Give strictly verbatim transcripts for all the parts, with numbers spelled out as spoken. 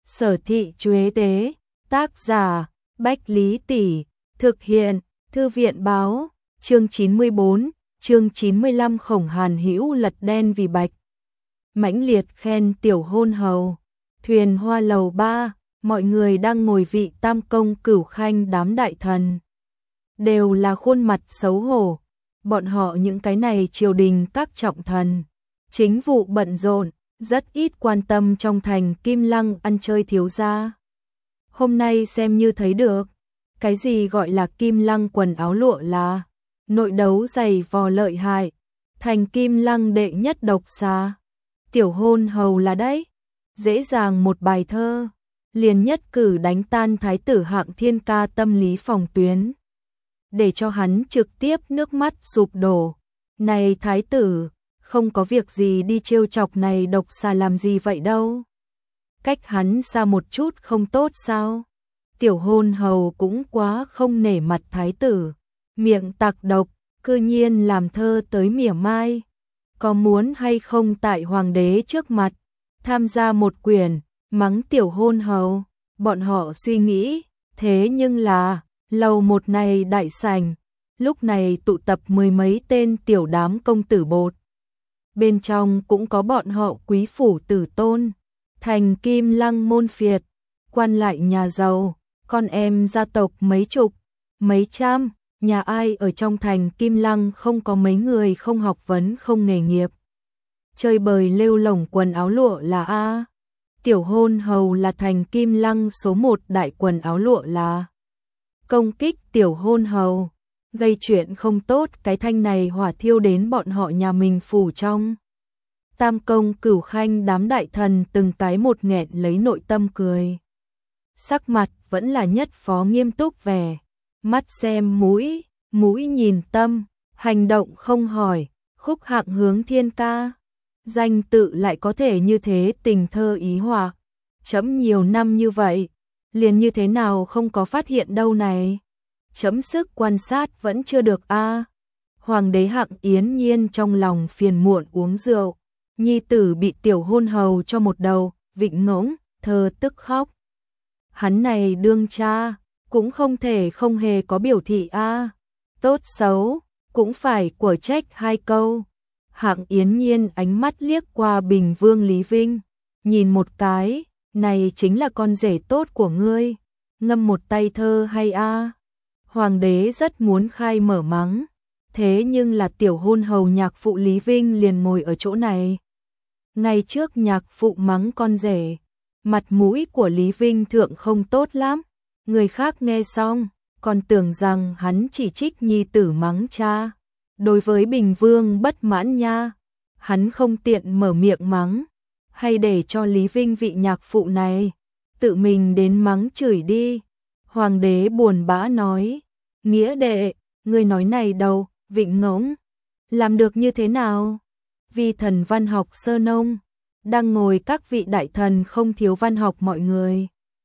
Sở Thị Chuế Tế, tác giả, Bách Lý Tỷ, thực hiện, Thư viện báo, chương chín mươi bốn, chương chín mươi lăm Khổng Hàn Hữu lật đen vì bạch. Mãnh liệt khen tiểu hôn hầu, thuyền hoa lầu ba, mọi người đang ngồi vị tam công cửu khanh đám đại thần. Đều là khuôn mặt xấu hổ, bọn họ những cái này triều đình các trọng thần. Chính vụ bận rộn, rất ít quan tâm trong thành Kim Lăng ăn chơi thiếu gia. Hôm nay xem như thấy được, cái gì gọi là Kim Lăng quần áo lụa là nội đấu dày vò lợi hại, thành Kim Lăng đệ nhất độc xà. Tiểu hôn hầu là đấy, dễ dàng một bài thơ, liền nhất cử đánh tan thái tử Hạng Thiên ca tâm lý phòng tuyến, để cho hắn trực tiếp nước mắt sụp đổ. Này thái tử, không có việc gì đi trêu chọc này độc xà làm gì vậy đâu. Cách hắn xa một chút không tốt sao? Tiểu hôn hầu cũng quá không nể mặt thái tử, miệng tạc độc, cư nhiên làm thơ tới mỉa mai. Có muốn hay không tại hoàng đế trước mặt tham gia một quyển mắng tiểu hôn hầu? Bọn họ suy nghĩ, thế nhưng là lầu một này đại sảnh, lúc này tụ tập mười mấy tên tiểu đám công tử bột. Bên trong cũng có bọn họ quý phủ tử tôn, thành Kim Lăng môn phiệt, quan lại nhà giàu, con em gia tộc mấy chục, mấy trăm, nhà ai ở trong thành Kim Lăng không có mấy người không học vấn không nghề nghiệp. Chơi bời lêu lổng quần áo lụa là A. Tiểu hôn hầu là thành Kim Lăng số một đại quần áo lụa là. Công kích tiểu hôn hầu, gây chuyện không tốt, cái thanh này hỏa thiêu đến bọn họ nhà mình phủ trong. Tam công cửu khanh đám đại thần từng cái một nghẹn lấy nội tâm cười. Sắc mặt vẫn là nhất phó nghiêm túc vẻ, mắt xem mũi, mũi nhìn tâm, hành động không hỏi, khúc hạng hướng thiên ca. Danh tự lại có thể như thế tình thơ ý hòa. Chấm nhiều năm như vậy, liền như thế nào không có phát hiện đâu này. Chấm sức quan sát vẫn chưa được a. Hoàng đế Hạng Yến Nhiên trong lòng phiền muộn uống rượu, nhi tử bị tiểu hôn hầu cho một đầu, vịnh ngỗng, thơ tức khóc. Hắn này đương cha, cũng không thể không hề có biểu thị a. Tốt xấu, cũng phải của trách hai câu. Hạng Yến Nhiên ánh mắt liếc qua Bình Vương Lý Vinh, nhìn một cái, này chính là con rể tốt của ngươi, ngâm một tay thơ hay a. Hoàng đế rất muốn khai mở mắng, thế nhưng là tiểu hôn hầu nhạc phụ Lý Vinh liền ngồi ở chỗ này. Ngày trước nhạc phụ mắng con rể, mặt mũi của Lý Vinh thượng không tốt lắm, người khác nghe xong, còn tưởng rằng hắn chỉ trích nhi tử mắng cha. Đối với Bình Vương bất mãn nha, hắn không tiện mở miệng mắng, hay để cho Lý Vinh vị nhạc phụ này tự mình đến mắng chửi đi. Hoàng đế buồn bã nói, nghĩa đệ, người nói này đâu, vịnh ngỗng, làm được như thế nào? Vì thần văn học sơ nông, đang ngồi các vị đại thần không thiếu văn học mọi người.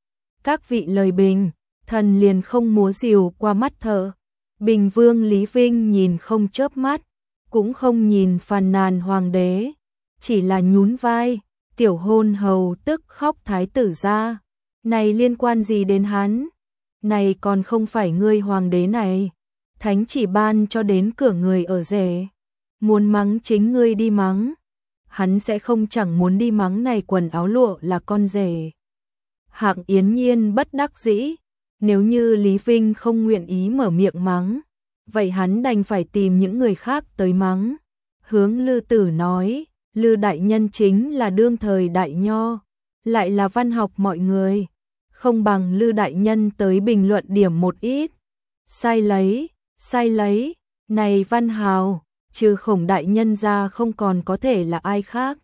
Các vị lời bình, thần liền không múa rìu qua mắt thợ. Bình Vương Lý Vinh nhìn không chớp mắt, cũng không nhìn phàn nàn hoàng đế, chỉ là nhún vai, tiểu hôn hầu tức khóc thái tử ra. Này liên quan gì đến hắn? Này còn không phải ngươi hoàng đế này, thánh chỉ ban cho đến cửa người ở rể. Muốn mắng chính ngươi đi mắng, hắn sẽ không chẳng muốn đi mắng này quần áo lụa là con rể. Hạng Yến Nhiên bất đắc dĩ. Nếu như Lý Vinh không nguyện ý mở miệng mắng, vậy hắn đành phải tìm những người khác tới mắng. Hướng Lư Tử nói, Lư đại nhân chính là đương thời đại nho, lại là văn học mọi người, không bằng Lư đại nhân tới bình luận điểm một ít. Sai lấy, sai lấy, này văn hào, trừ Khổng đại nhân ra không còn có thể là ai khác.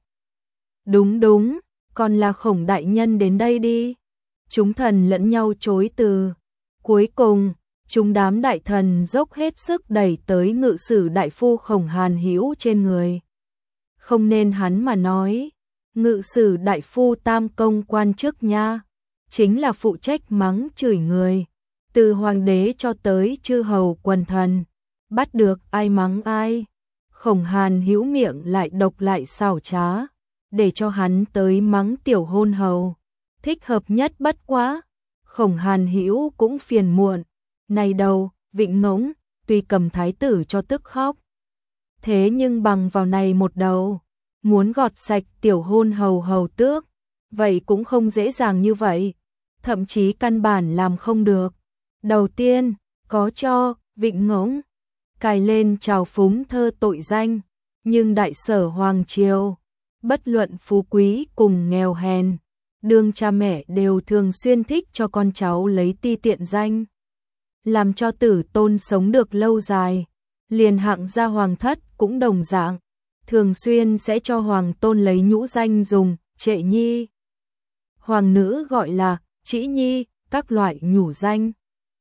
Đúng đúng, còn là Khổng đại nhân đến đây đi. Chúng thần lẫn nhau chối từ. Cuối cùng, chúng đám đại thần dốc hết sức đẩy tới ngự sử đại phu Khổng Hàn Hữu trên người. Không nên hắn mà nói, ngự sử đại phu tam công quan chức nha, chính là phụ trách mắng chửi người, từ hoàng đế cho tới chư hầu quần thần, bắt được ai mắng ai. Khổng Hàn Hữu miệng lại độc lại xảo trá, để cho hắn tới mắng tiểu hôn hầu. thích hợp nhất bất quá. Khổng Hàn Hữu cũng phiền muộn, này đầu, Vịnh Ngỗng, tuy cầm thái tử cho tức khóc. Thế nhưng bằng vào này một đầu, muốn gọt sạch tiểu hôn hầu hầu tước, vậy cũng không dễ dàng như vậy, thậm chí căn bản làm không được. Đầu tiên, có cho Vịnh Ngỗng cài lên trào phúng thơ tội danh, nhưng đại sở hoàng triều, bất luận phú quý cùng nghèo hèn, đương cha mẹ đều thường xuyên thích cho con cháu lấy ti tiện danh, làm cho tử tôn sống được lâu dài. Liền hạng gia hoàng thất cũng đồng dạng, thường xuyên sẽ cho hoàng tôn lấy nhũ danh dùng, trệ nhi. Hoàng nữ gọi là trĩ nhi, các loại nhũ danh.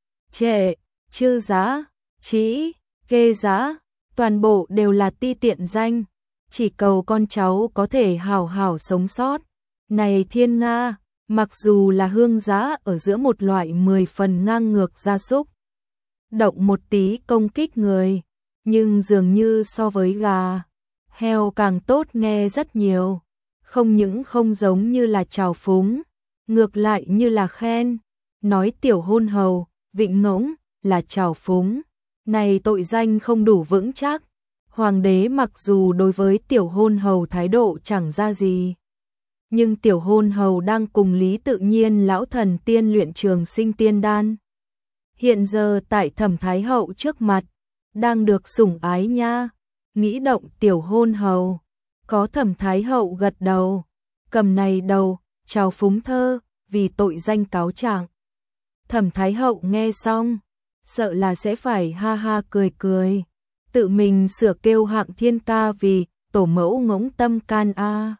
Trệ, chư giá, trĩ, ghê giá, toàn bộ đều là ti tiện danh, chỉ cầu con cháu có thể hào hào sống sót. Này thiên nga, mặc dù là hương giá ở giữa một loại mười phần ngang ngược gia súc, động một tí công kích người, nhưng dường như so với gà, heo càng tốt nghe rất nhiều, không những không giống như là trào phúng, ngược lại như là khen, nói tiểu hôn hầu, Vịnh Ngỗng là trào phúng, này tội danh không đủ vững chắc. Hoàng đế mặc dù đối với tiểu hôn hầu thái độ chẳng ra gì, nhưng tiểu hôn hầu đang cùng Lý Tự Nhiên lão thần tiên luyện trường sinh tiên đan. Hiện giờ tại Thẩm Thái Hậu trước mặt, đang được sủng ái nha, nghĩ động tiểu hôn hầu, có Thẩm Thái Hậu gật đầu, cầm này đầu, trào phúng thơ, vì tội danh cáo trạng. Thẩm Thái Hậu nghe xong, sợ là sẽ phải ha ha cười cười, tự mình sửa kêu hạng thiên ca vì tổ mẫu ngỗng tâm can a.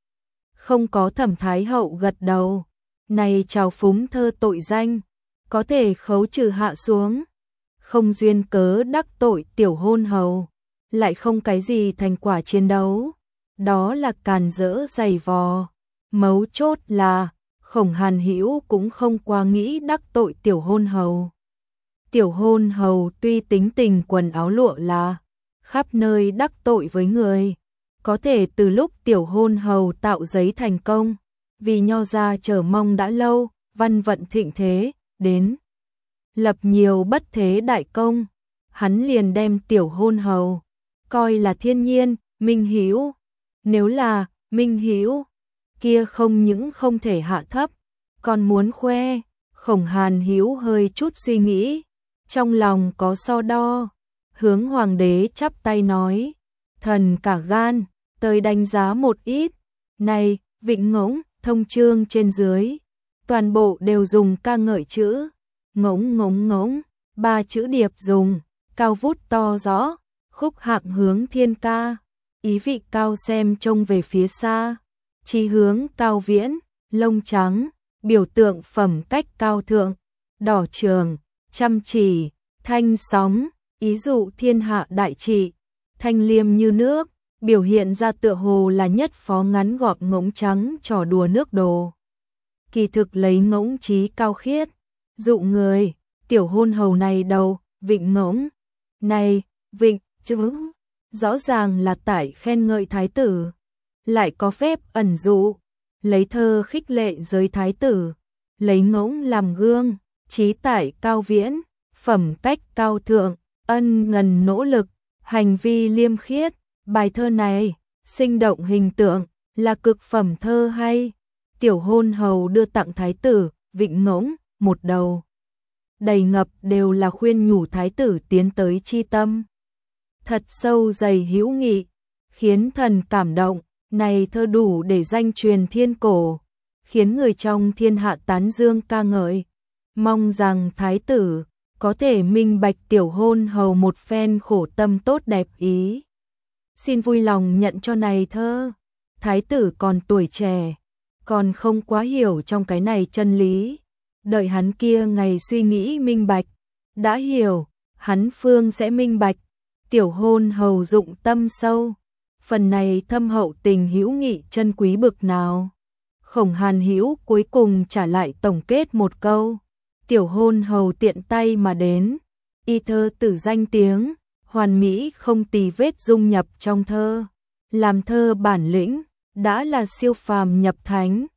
Không có Thẩm Thái Hậu gật đầu, này trào phúng thơ tội danh, có thể khấu trừ hạ xuống, không duyên cớ đắc tội tiểu hôn hầu, lại không cái gì thành quả chiến đấu, đó là càn rỡ giày vò. Mấu chốt là, Khổng Hàn Hữu cũng không qua nghĩ đắc tội tiểu hôn hầu. Tiểu hôn hầu tuy tính tình quần áo lụa là, khắp nơi đắc tội với người, có thể từ lúc tiểu hôn hầu tạo giấy thành công, vì nho gia chờ mong đã lâu, văn vận thịnh thế, đến lập nhiều bất thế đại công, hắn liền đem tiểu hôn hầu coi là thiên nhiên, minh hữu. Nếu là minh hữu, kia không những không thể hạ thấp, còn muốn khoe. Khổng Hàn Hữu hơi chút suy nghĩ, trong lòng có so đo, hướng hoàng đế chắp tay nói, thần cả gan, tới đánh giá một ít. Này, Vịnh Ngỗng, thông chương trên dưới, toàn bộ đều dùng ca ngợi chữ ngỗng ngỗng ngỗng, ba chữ điệp dùng cao vút to rõ, khúc hạng hướng thiên ca, ý vị cao xem trông về phía xa, chí hướng cao viễn, lông trắng, biểu tượng phẩm cách cao thượng, đỏ trường, chăm chỉ, thanh sóng, ý dụ thiên hạ đại trị, thanh liêm như nước, biểu hiện ra tựa hồ là nhất phó ngắn gọn ngỗng trắng trò đùa nước đồ. Kỳ thực lấy ngỗng trí cao khiết, dụ người, tiểu hôn hầu này đầu, Vịnh Ngỗng, này, Vịnh, chứ, rõ ràng là tại khen ngợi thái tử, lại có phép ẩn dụ, lấy thơ khích lệ giới thái tử, lấy ngỗng làm gương, trí tại cao viễn, phẩm cách cao thượng, ân ngần nỗ lực, hành vi liêm khiết. Bài thơ này, sinh động hình tượng, là cực phẩm thơ hay. Tiểu hôn hầu đưa tặng thái tử, Vịnh Ngỗng, một đầu. Đầy ngập đều là khuyên nhủ thái tử tiến tới chi tâm. Thật sâu dày hữu nghị, khiến thần cảm động, này thơ đủ để danh truyền thiên cổ, khiến người trong thiên hạ tán dương ca ngợi. Mong rằng thái tử có thể minh bạch tiểu hôn hầu một phen khổ tâm tốt đẹp ý. Xin vui lòng nhận cho này thơ, thái tử còn tuổi trẻ, còn không quá hiểu trong cái này chân lý, đợi hắn kia ngày suy nghĩ minh bạch, đã hiểu, hắn phương sẽ minh bạch, tiểu hôn hầu dụng tâm sâu, phần này thâm hậu tình hữu nghị chân quý bực nào. Khổng Hàn Hữu cuối cùng trả lại tổng kết một câu, tiểu hôn hầu tiện tay mà đến, y thơ tử danh tiếng, hoàn mỹ không tì vết dung nhập trong thơ, làm thơ bản lĩnh, đã là siêu phàm nhập thánh.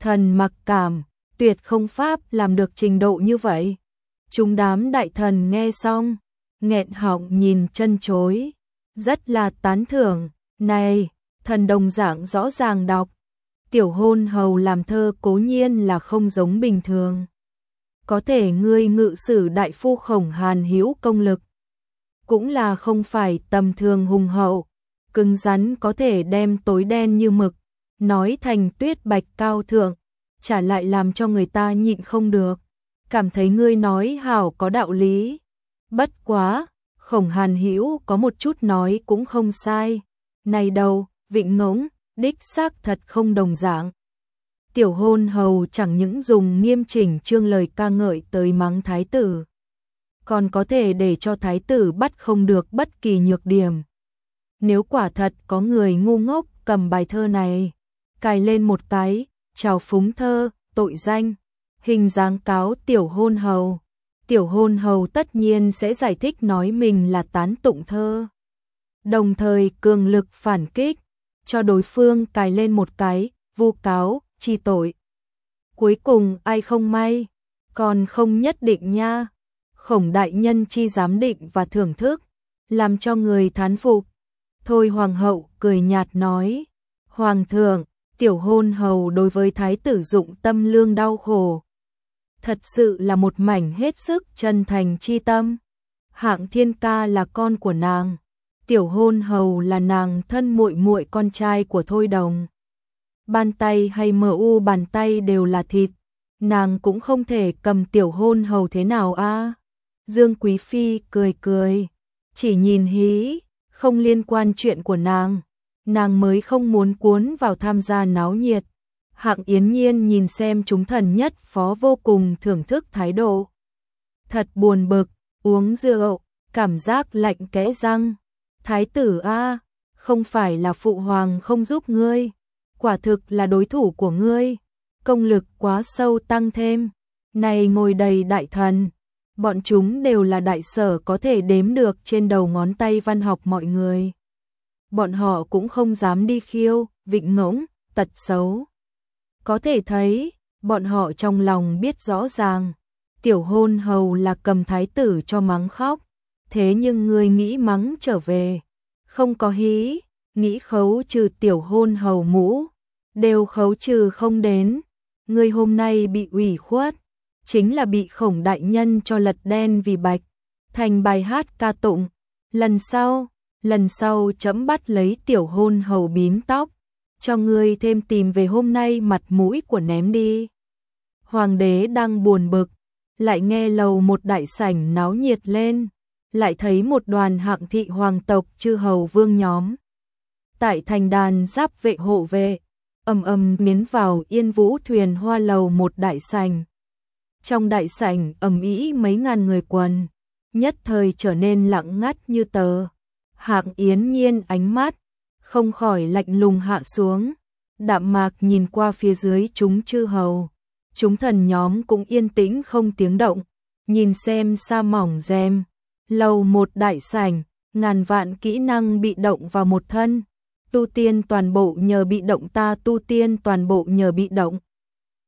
Thần mặc cảm, tuyệt không pháp làm được trình độ như vậy. Chúng đám đại thần nghe xong, nghẹn họng nhìn chân chối, rất là tán thưởng. Này, thần đồng dạng rõ ràng đọc, tiểu hôn hầu làm thơ cố nhiên là không giống bình thường. Có thể ngươi ngự sử đại phu Khổng Hàn hữu công lực, cũng là không phải tầm thường hùng hậu, cứng rắn có thể đem tối đen như mực, nói thành tuyết bạch cao thượng, trả lại làm cho người ta nhịn không được, cảm thấy ngươi nói hảo có đạo lý. Bất quá, Khổng Hàn hữu có một chút nói cũng không sai, này đâu, Vịnh Ngỗng, đích xác thật không đồng dạng. Tiểu hôn hầu chẳng những dùng nghiêm chỉnh chương lời ca ngợi tới mắng thái tử, còn có thể để cho thái tử bắt không được bất kỳ nhược điểm. Nếu quả thật có người ngu ngốc cầm bài thơ này, cài lên một cái, trào phúng thơ, tội danh, hình dáng cáo tiểu hôn hầu, tiểu hôn hầu tất nhiên sẽ giải thích nói mình là tán tụng thơ. Đồng thời cường lực phản kích, cho đối phương cài lên một cái, vu cáo, chi tội. Cuối cùng ai không may, còn không nhất định nha. Khổng đại nhân chi giám định và thưởng thức, làm cho người thán phục. Thôi hoàng hậu cười nhạt nói, hoàng thượng, tiểu hôn hầu đối với thái tử dụng tâm lương đau khổ. Thật sự là một mảnh hết sức chân thành chi tâm. Hạng Thiên Ca là con của nàng, tiểu hôn hầu là nàng thân muội muội con trai của Thôi Đồng. Bàn tay hay mờ u bàn tay đều là thịt, nàng cũng không thể cầm tiểu hôn hầu thế nào a. À? Dương Quý Phi cười cười, chỉ nhìn hí, không liên quan chuyện của nàng, nàng mới không muốn cuốn vào tham gia náo nhiệt. Hạng Yến Nhiên nhìn xem chúng thần nhất phó vô cùng thưởng thức thái độ. Thật buồn bực, uống rượu, cảm giác lạnh kẽ răng. Thái tử a, không phải là phụ hoàng không giúp ngươi, quả thực là đối thủ của ngươi, công lực quá sâu tăng thêm. Này ngồi đầy đại thần, bọn chúng đều là đại sở có thể đếm được trên đầu ngón tay văn học mọi người. Bọn họ cũng không dám đi khiêu, Vịnh Ngỗng, tật xấu. Có thể thấy, bọn họ trong lòng biết rõ ràng, tiểu hôn hầu là cầm thái tử cho mắng khóc, thế nhưng ngươi nghĩ mắng trở về, không có hí, nghĩ khấu trừ tiểu hôn hầu mũ, đều khấu trừ không đến. Ngươi hôm nay bị ủy khuất, chính là bị Khổng đại nhân cho lật đen vì bạch, thành bài hát ca tụng. Lần sau, lần sau chấm bắt lấy tiểu hôn hầu bím tóc, cho ngươi thêm tìm về hôm nay mặt mũi của ném đi. Hoàng đế đang buồn bực, lại nghe lầu một đại sảnh náo nhiệt lên, lại thấy một đoàn hạng thị hoàng tộc chư hầu vương nhóm. Tại thành đàn giáp vệ hộ vệ, ầm ầm miến vào Yên Vũ thuyền hoa lầu một đại sảnh. Trong đại sảnh ầm ĩ mấy ngàn người quần, nhất thời trở nên lặng ngắt như tờ. Hạng Yến Nhiên ánh mắt không khỏi lạnh lùng hạ xuống, đạm mạc nhìn qua phía dưới chúng chư hầu. Chúng thần nhóm cũng yên tĩnh không tiếng động, nhìn xem sa mỏng rèm, lầu một đại sảnh, ngàn vạn kỹ năng bị động vào một thân, tu tiên toàn bộ nhờ bị động ta tu tiên toàn bộ nhờ bị động.